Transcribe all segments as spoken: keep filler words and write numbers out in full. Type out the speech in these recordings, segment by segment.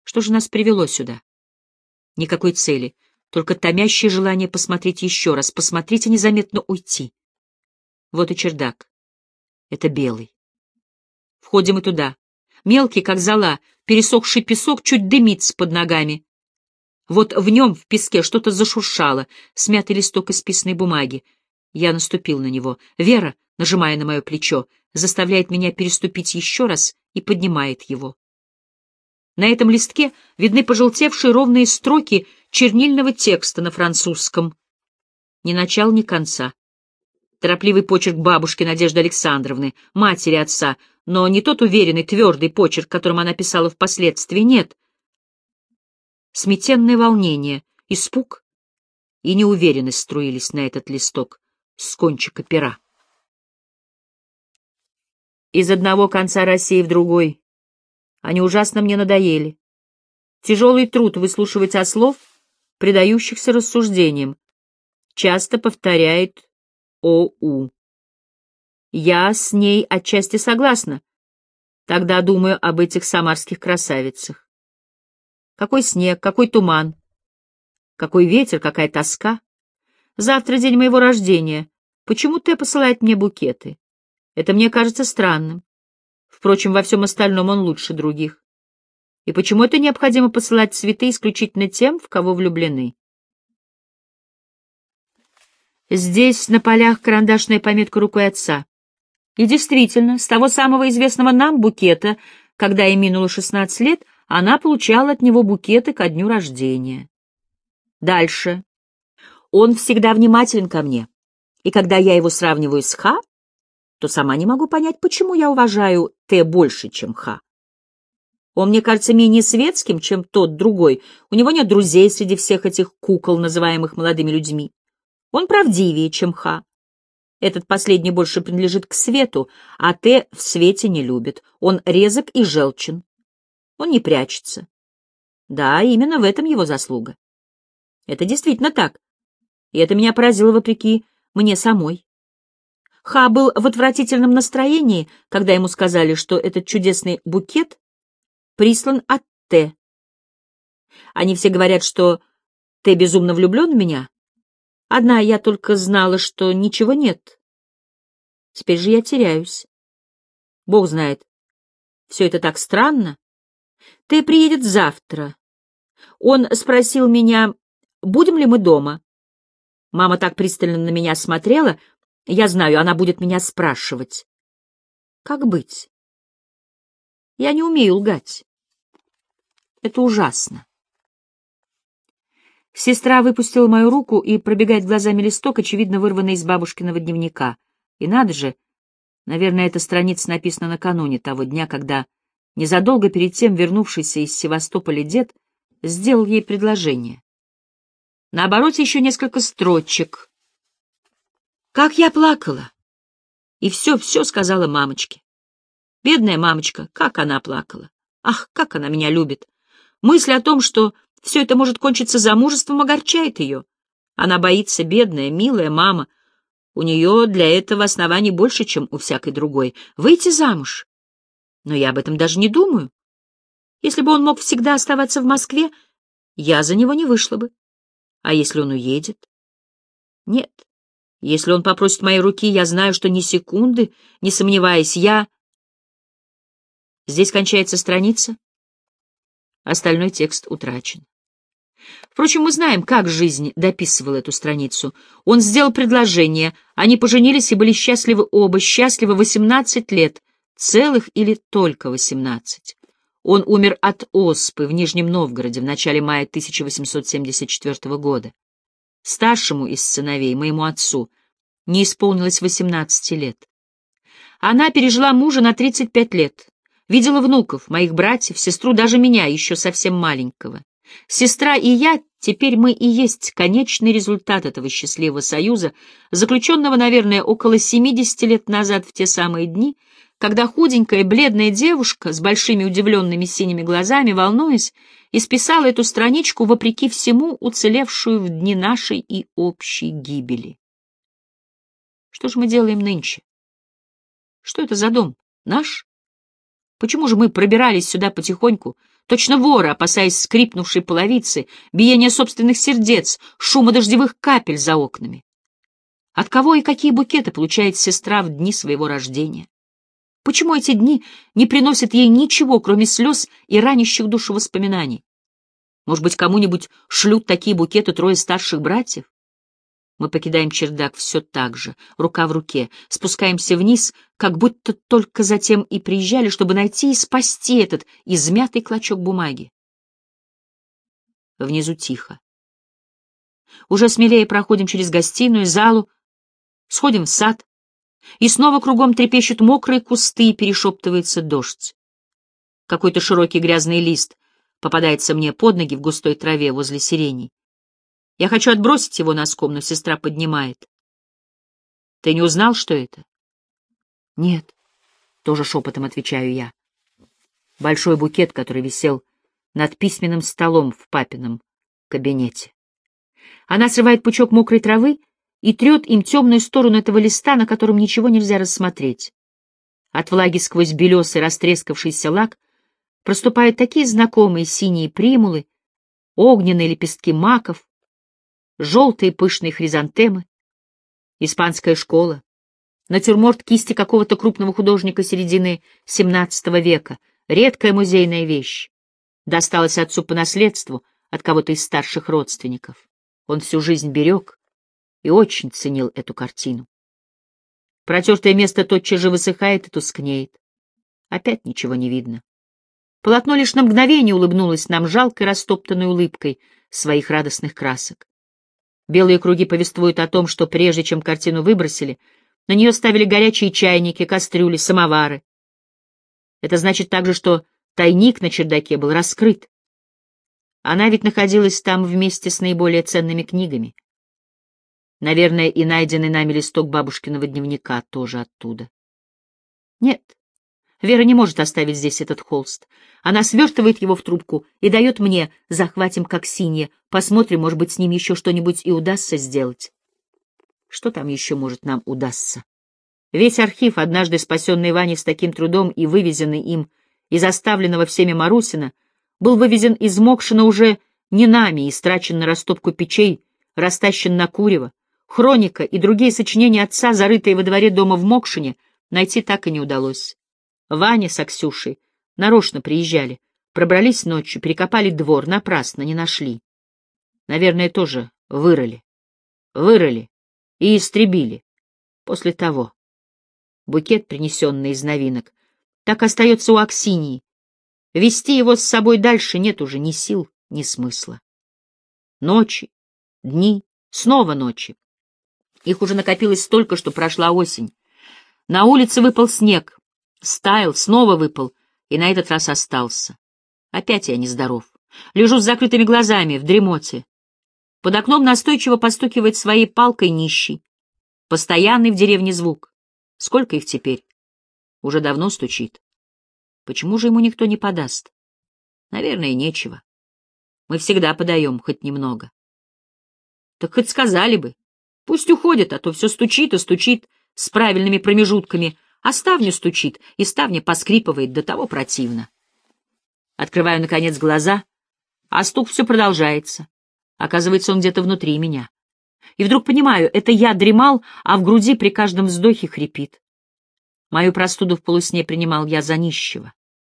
Что же нас привело сюда? Никакой цели, только томящее желание посмотреть еще раз, посмотреть и незаметно уйти. Вот и чердак. Это белый. Входим и туда. Мелкий, как зола, пересохший песок чуть дымится под ногами. Вот в нем, в песке, что-то зашуршало, смятый листок исписанной бумаги. Я наступил на него. Вера, нажимая на мое плечо, заставляет меня переступить еще раз и поднимает его. На этом листке видны пожелтевшие ровные строки чернильного текста на французском. Ни начала, ни конца. Торопливый почерк бабушки Надежды Александровны, матери отца, но не тот уверенный, твердый почерк, которым она писала впоследствии, нет. Смятенное волнение, испуг и неуверенность струились на этот листок с кончика пера. Из одного конца России в другой. Они ужасно мне надоели. Тяжелый труд выслушивать ослов, предающихся рассуждениям. Часто повторяет О.У. Я с ней отчасти согласна. Тогда думаю об этих самарских красавицах. Какой снег, какой туман, какой ветер, какая тоска. Завтра день моего рождения. Почему Т посылает мне букеты? Это мне кажется странным. Впрочем, во всем остальном он лучше других. И почему это необходимо посылать цветы исключительно тем, в кого влюблены? Здесь на полях карандашная пометка рукой отца. И действительно, с того самого известного нам букета, когда ей минуло шестнадцать лет, она получала от него букеты ко дню рождения. Дальше. Он всегда внимателен ко мне. И когда я его сравниваю с Х, то сама не могу понять, почему я уважаю Т больше, чем Х. Он мне кажется менее светским, чем тот другой. У него нет друзей среди всех этих кукол, называемых молодыми людьми. Он правдивее, чем Х. Этот последний больше принадлежит к свету, а Т в свете не любит. Он резок и желчен. Он не прячется. Да, именно в этом его заслуга. Это действительно так. И это меня поразило вопреки мне самой. Ха был в отвратительном настроении, когда ему сказали, что этот чудесный букет прислан от Т. Они все говорят, что Т безумно влюблен в меня. Одна я только знала, что ничего нет. Теперь же я теряюсь. Бог знает, все это так странно. Т приедет завтра. Он спросил меня, будем ли мы дома. Мама так пристально на меня смотрела. Я знаю, она будет меня спрашивать. Как быть? Я не умею лгать. Это ужасно. Сестра выпустила мою руку и пробегает глазами листок, очевидно, вырванный из бабушкиного дневника. И надо же, наверное, эта страница написана накануне того дня, когда незадолго перед тем вернувшийся из Севастополя дед сделал ей предложение. На обороте еще несколько строчек. Как я плакала! И все-все сказала мамочке. Бедная мамочка, как она плакала! Ах, как она меня любит! Мысль о том, что все это может кончиться замужеством, огорчает ее. Она боится, бедная, милая мама. У нее для этого оснований больше, чем у всякой другой. Выйти замуж. Но я об этом даже не думаю. Если бы он мог всегда оставаться в Москве, я за него не вышла бы. А если он уедет? Нет. Если он попросит моей руки, я знаю, что ни секунды, не сомневаясь, я... Здесь кончается страница. Остальной текст утрачен. Впрочем, мы знаем, как жизнь дописывала эту страницу. Он сделал предложение, они поженились и были счастливы оба, счастливы восемнадцать лет, целых или только восемнадцать. Он умер от оспы в Нижнем Новгороде в начале мая тысяча восемьсот семьдесят четвёртого года. Старшему из сыновей, моему отцу, не исполнилось восемнадцати лет. Она пережила мужа на тридцать пять лет. Видела внуков, моих братьев, сестру, даже меня, еще совсем маленького. Сестра и я, теперь мы и есть конечный результат этого счастливого союза, заключенного, наверное, около семидесяти лет назад в те самые дни, когда худенькая бледная девушка с большими удивленными синими глазами, волнуясь, исписала эту страничку вопреки всему, уцелевшую в дни нашей и общей гибели. Что же мы делаем нынче? Что это за дом? Наш? Почему же мы пробирались сюда потихоньку, точно воры, опасаясь скрипнувшей половицы, биения собственных сердец, шума дождевых капель за окнами? От кого и какие букеты получает сестра в дни своего рождения? Почему эти дни не приносят ей ничего, кроме слез и ранящих душу воспоминаний? Может быть, кому-нибудь шлют такие букеты трое старших братьев? Мы покидаем чердак все так же, рука в руке, спускаемся вниз, как будто только затем и приезжали, чтобы найти и спасти этот измятый клочок бумаги. Внизу тихо. Уже смелее проходим через гостиную, залу, сходим в сад, и снова кругом трепещут мокрые кусты и перешептывается дождь. Какой-то широкий грязный лист попадается мне под ноги в густой траве возле сирени. Я хочу отбросить его носком, но сестра поднимает. Ты не узнал, что это? Нет, тоже шепотом отвечаю я. Большой букет, который висел над письменным столом в папином кабинете. Она срывает пучок мокрой травы и трет им темную сторону этого листа, на котором ничего нельзя рассмотреть. От влаги сквозь белесый растрескавшийся лак проступают такие знакомые синие примулы, огненные лепестки маков, желтые пышные хризантемы, испанская школа, натюрморт кисти какого-то крупного художника середины семнадцатого века, редкая музейная вещь. Досталась отцу по наследству от кого-то из старших родственников. Он всю жизнь берег и очень ценил эту картину. Протертое место тотчас же высыхает и тускнеет. Опять ничего не видно. Полотно лишь на мгновение улыбнулось нам жалкой растоптанной улыбкой своих радостных красок. Белые круги повествуют о том, что прежде чем картину выбросили, на нее ставили горячие чайники, кастрюли, самовары. Это значит также, что тайник на чердаке был раскрыт. Она ведь находилась там вместе с наиболее ценными книгами. Наверное, и найденный нами листок бабушкиного дневника тоже оттуда. Нет, Вера не может оставить здесь этот холст. Она свертывает его в трубку и дает мне: захватим как синее, посмотрим, может быть, с ним еще что-нибудь и удастся сделать. Что там еще может нам удастся? Весь архив, однажды спасенный Ваней с таким трудом и вывезенный им из оставленного всеми Марусина, был вывезен из Мокшина уже не нами, истрачен на растопку печей, растащен на курево. Хроника и другие сочинения отца, зарытые во дворе дома в Мокшине, найти так и не удалось. Ваня с Аксюшей нарочно приезжали, пробрались ночью, перекопали двор, напрасно не нашли. Наверное, тоже вырыли. Вырыли и истребили. После того. Букет, принесенный из новинок, так остается у Аксиньи. Вести его с собой дальше нет уже ни сил, ни смысла. Ночи, дни, снова ночи. Их уже накопилось столько, что прошла осень. На улице выпал снег, стаял, снова выпал, и на этот раз остался. Опять я нездоров. Лежу с закрытыми глазами, в дремоте. Под окном настойчиво постукивает своей палкой нищий. Постоянный в деревне звук. Сколько их теперь? Уже давно стучит. Почему же ему никто не подаст? Наверное, нечего. Мы всегда подаем, хоть немного. Так хоть сказали бы. Пусть уходит, а то все стучит и стучит с правильными промежутками, а ставню стучит, и ставня поскрипывает, до того противно. Открываю, наконец, глаза, а стук все продолжается. Оказывается, он где-то внутри меня. И вдруг понимаю, это я дремал, а в груди при каждом вздохе хрипит. Мою простуду в полусне принимал я за нищего.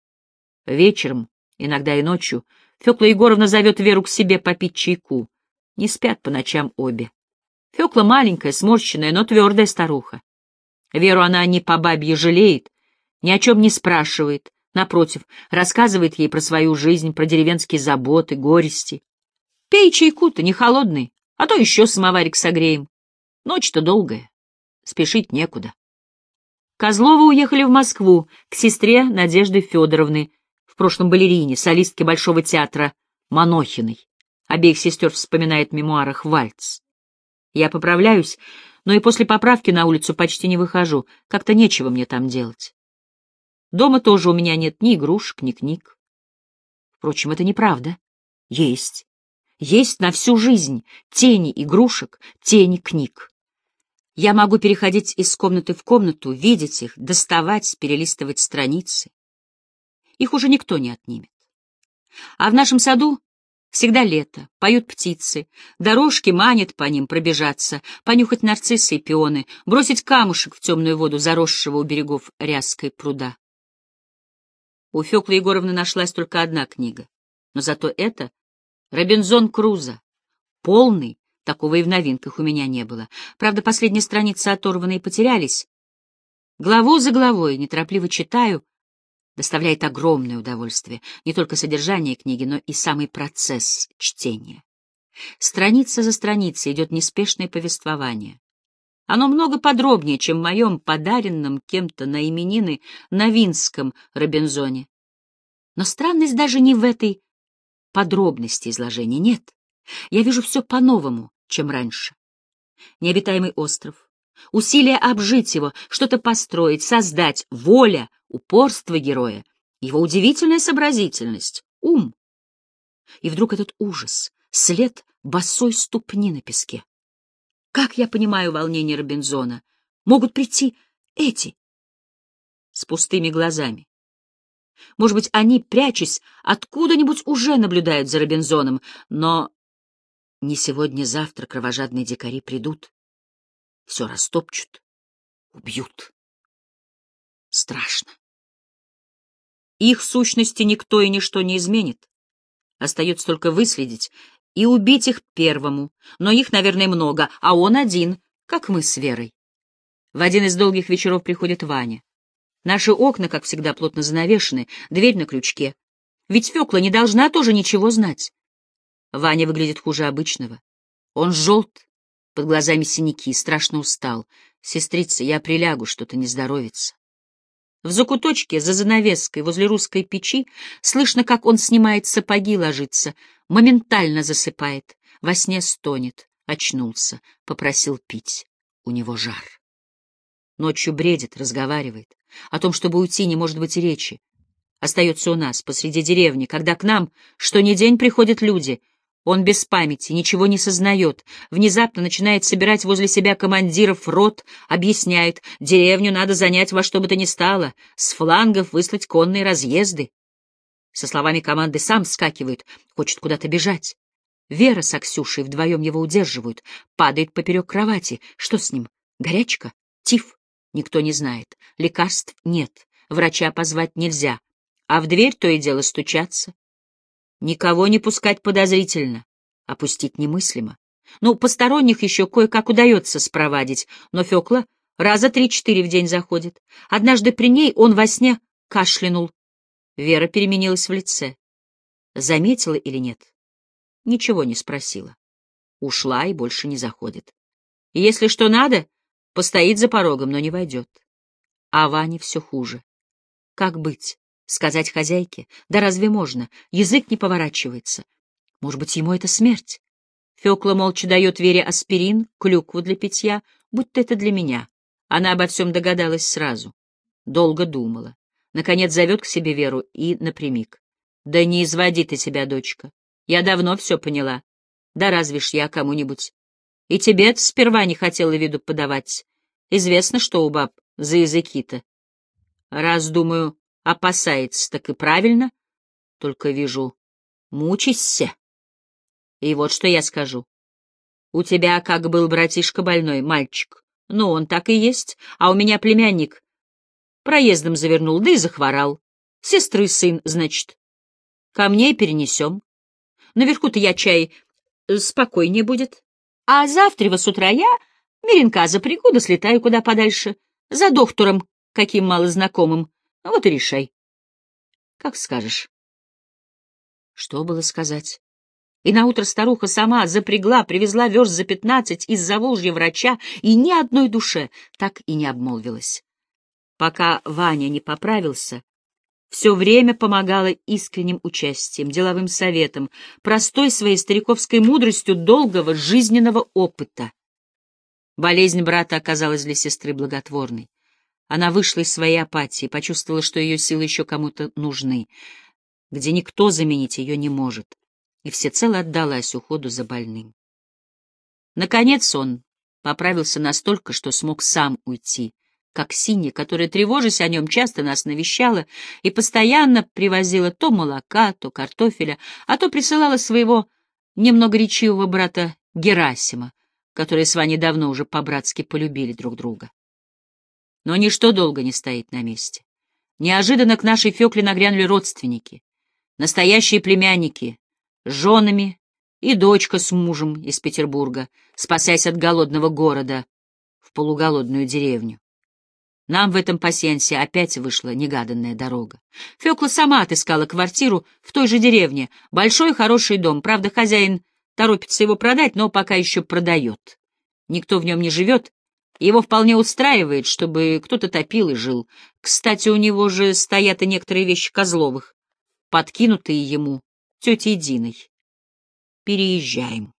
Вечером, иногда и ночью, Фёкла Егоровна зовет Веру к себе попить чайку. Не спят по ночам обе. Фёкла маленькая, сморщенная, но твердая старуха. Веру она не по бабье жалеет, ни о чем не спрашивает, напротив, рассказывает ей про свою жизнь, про деревенские заботы, горести. Пей чайку-то, не холодный, а то еще самоварик согреем. Ночь-то долгая, спешить некуда. Козловы уехали в Москву к сестре Надежды Федоровны, в прошлом балерине, солистке Большого театра Манохиной. Обеих сестер вспоминает в мемуарах вальц. Я поправляюсь, но и после поправки на улицу почти не выхожу, как-то нечего мне там делать. Дома тоже у меня нет ни игрушек, ни книг. Впрочем, это неправда. Есть. Есть на всю жизнь тени игрушек, тени книг. Я могу переходить из комнаты в комнату, видеть их, доставать, перелистывать страницы. Их уже никто не отнимет. А в нашем саду всегда лето, поют птицы, дорожки манят по ним пробежаться, понюхать нарциссы и пионы, бросить камушек в темную воду заросшего у берегов ряской пруда. У Фёклы Егоровны нашлась только одна книга, но зато это Робинзон Крузо, полный, такого и в новинках у меня не было. Правда, последние страницы оторваны и потерялись. Главу за главой неторопливо читаю, доставляет огромное удовольствие не только содержание книги, но и самый процесс чтения. Страница за страницей идет неспешное повествование. Оно много подробнее, чем в моем подаренном кем-то на именины новинском Робинзоне. Но странность даже не в этой подробности изложения, нет. Я вижу все по-новому, чем раньше. Необитаемый остров, усилие обжить его, что-то построить, создать, воля, упорство героя, его удивительная сообразительность, ум. И вдруг этот ужас, след босой ступни на песке. Как я понимаю волнение Робинзона, могут прийти эти с пустыми глазами. Может быть, они, прячась, откуда-нибудь уже наблюдают за Робинзоном, но не сегодня-завтра кровожадные дикари придут, все растопчут, убьют. Страшно. Их сущности никто и ничто не изменит. Остается только выследить и убить их первому, но их, наверное, много, а он один, как мы с Верой. В один из долгих вечеров приходит Ваня. Наши окна, как всегда, плотно занавешены, дверь на крючке. Ведь Фёкла не должна тоже ничего знать. Ваня выглядит хуже обычного. Он желт, под глазами синяки, страшно устал. Сестрица, я прилягу, что-то не здоровится. В закуточке, за занавеской, возле русской печи, слышно, как он снимает сапоги, ложится, моментально засыпает, во сне стонет, очнулся, попросил пить. У него жар. Ночью бредит, разговаривает. О том, чтобы уйти, не может быть и речи. Остается у нас, посреди деревни, когда к нам, что ни день приходят люди. Он без памяти, ничего не сознает, внезапно начинает собирать возле себя командиров рот, объясняет, деревню надо занять во что бы то ни стало, с флангов выслать конные разъезды. Со словами команды сам вскакивает, хочет куда-то бежать. Вера с Аксюшей вдвоем его удерживают, падает поперек кровати. Что с ним? Горячка? Тиф? Никто не знает. Лекарств нет, врача позвать нельзя, а в дверь то и дело стучаться. Никого не пускать подозрительно, опустить немыслимо. Ну, посторонних еще кое-как удается спровадить, но Фёкла раза три-четыре в день заходит. Однажды при ней он во сне кашлянул. Вера переменилась в лице. Заметила или нет? Ничего не спросила. Ушла и больше не заходит. И если что надо, постоит за порогом, но не войдет. А Ване все хуже. Как быть? Сказать хозяйке? Да разве можно? Язык не поворачивается. Может быть, ему это смерть? Фёкла молча дает Вере аспирин, клюкву для питья, будто это для меня. Она обо всем догадалась сразу. Долго думала. Наконец зовет к себе Веру и напрямик. Да не изводи ты себя, дочка. Я давно все поняла. Да разве ж я кому-нибудь? И тебе сперва не хотела виду подавать. Известно, что у баб за языки-то. Раз, думаю, опасается, так и правильно. Только вижу, мучишься. И вот что я скажу. У тебя как был братишка больной, мальчик. Ну, он так и есть. А у меня племянник проездом завернул, да и захворал. Сестры сын, значит. Ко мне и перенесем. Наверху-то я чай спокойнее будет. А завтра с утра я меренка запрягу, да слетаю куда подальше. За доктором, каким малознакомым. Вот и решай. Как скажешь. Что было сказать? И наутро старуха сама запрягла, привезла верст за пятнадцать из Заволжья врача, и ни одной душе так и не обмолвилась. Пока Ваня не поправился, все время помогала искренним участием, деловым советом, простой своей стариковской мудростью долгого жизненного опыта. Болезнь брата оказалась для сестры благотворной. Она вышла из своей апатии, почувствовала, что ее силы еще кому-то нужны, где никто заменить ее не может, и всецело отдалась уходу за больным. Наконец он поправился настолько, что смог сам уйти как Синья, которая, тревожась о нем, часто нас навещала и постоянно привозила то молока, то картофеля, а то присылала своего немного речивого брата Герасима, которые с Ваней давно уже по-братски полюбили друг друга. Но ничто долго не стоит на месте. Неожиданно к нашей Фёкле нагрянули родственники, настоящие племянники, с женами и дочка с мужем из Петербурга, спасаясь от голодного города в полуголодную деревню. Нам в этом пасьянсе опять вышла негаданная дорога. Фёкла сама отыскала квартиру в той же деревне, большой хороший дом, правда, хозяин торопится его продать, но пока еще продает. Никто в нем не живет, его вполне устраивает, чтобы кто-то топил и жил. Кстати, у него же стоят и некоторые вещи Козловых, подкинутые ему тетей Диной. Переезжаем.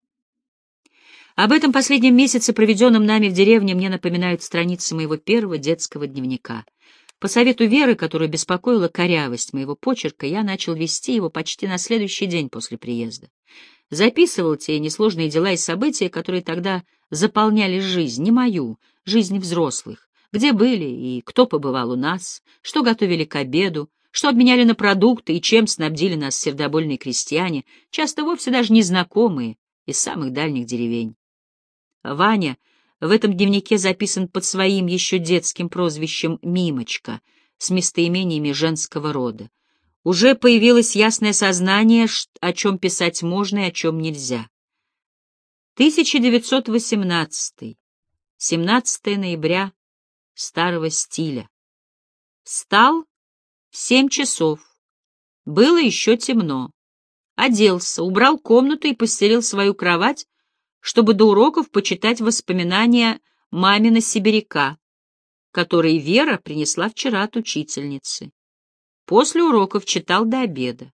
Об этом последнем месяце, проведенном нами в деревне, мне напоминают страницы моего первого детского дневника. По совету Веры, которую беспокоила корявость моего почерка, я начал вести его почти на следующий день после приезда. Записывал те несложные дела и события, которые тогда заполняли жизнь, не мою, жизнь взрослых, где были и кто побывал у нас, что готовили к обеду, что обменяли на продукты и чем снабдили нас сердобольные крестьяне, часто вовсе даже незнакомые из самых дальних деревень. Ваня в этом дневнике записан под своим еще детским прозвищем «Мимочка» с местоимениями женского рода. Уже появилось ясное сознание, о чем писать можно и о чем нельзя. тысяча девятьсот восемнадцатый, семнадцатое ноября, старого стиля. Встал в семь часов. Было еще темно. Оделся, убрал комнату и постелил свою кровать, чтобы до уроков почитать воспоминания мамина сибиряка, которые Вера принесла вчера от учительницы. После уроков читал до обеда.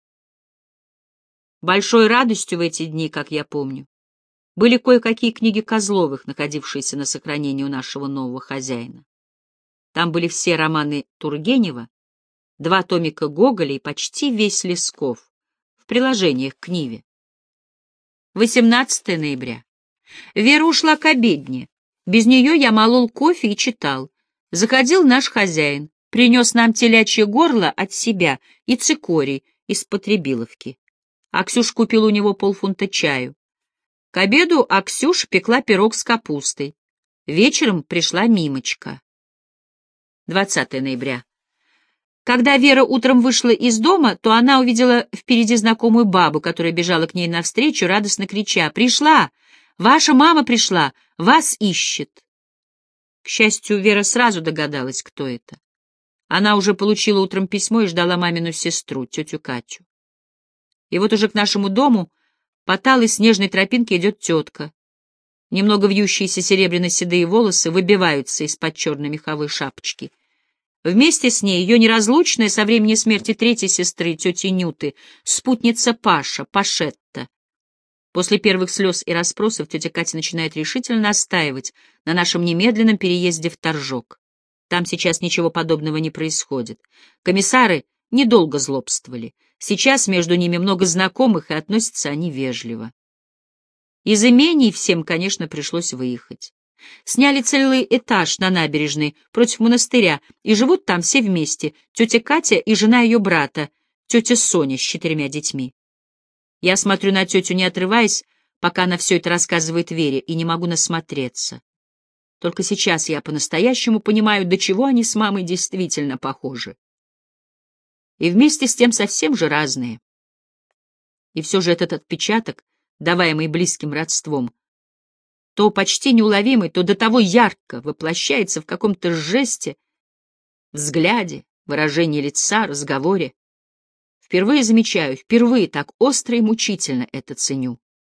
Большой радостью в эти дни, как я помню, были кое-какие книги Козловых, находившиеся на сохранении у нашего нового хозяина. Там были все романы Тургенева, два томика Гоголя и почти весь Лесков в приложениях к Ниве. восемнадцатое ноября. Вера ушла к обедне. Без нее я молол кофе и читал. Заходил наш хозяин, принес нам телячье горло от себя и цикорий из Потребиловки. Аксюш купил у него полфунта чаю. К обеду Аксюш пекла пирог с капустой. Вечером пришла Мимочка. двадцатое ноября. Когда Вера утром вышла из дома, то она увидела впереди знакомую бабу, которая бежала к ней навстречу, радостно крича: «Пришла! Ваша мама пришла! Вас ищет!» К счастью, Вера сразу догадалась, кто это. Она уже получила утром письмо и ждала мамину сестру, тетю Катю. И вот уже к нашему дому по талой снежной тропинке идет тетка. Немного вьющиеся серебряно-седые волосы выбиваются из-под черной меховой шапочки. Вместе с ней ее неразлучная со времени смерти третьей сестры, тети Нюты, спутница Паша, Пашетта. После первых слез и расспросов тетя Катя начинает решительно настаивать на нашем немедленном переезде в Торжок. Там сейчас ничего подобного не происходит. Комиссары недолго злобствовали. Сейчас между ними много знакомых, и относятся они вежливо. Из имений всем, конечно, пришлось выехать. Сняли целый этаж на набережной против монастыря, и живут там все вместе, тетя Катя и жена ее брата, тетя Соня с четырьмя детьми. Я смотрю на тетю, не отрываясь, пока она все это рассказывает Вере, и не могу насмотреться. Только сейчас я по-настоящему понимаю, до чего они с мамой действительно похожи. И вместе с тем совсем же разные. И все же этот отпечаток, даваемый близким родством, то почти неуловимый, то до того ярко воплощается в каком-то жесте, взгляде, выражении лица, разговоре. Впервые замечаю, впервые так остро и мучительно это ценю.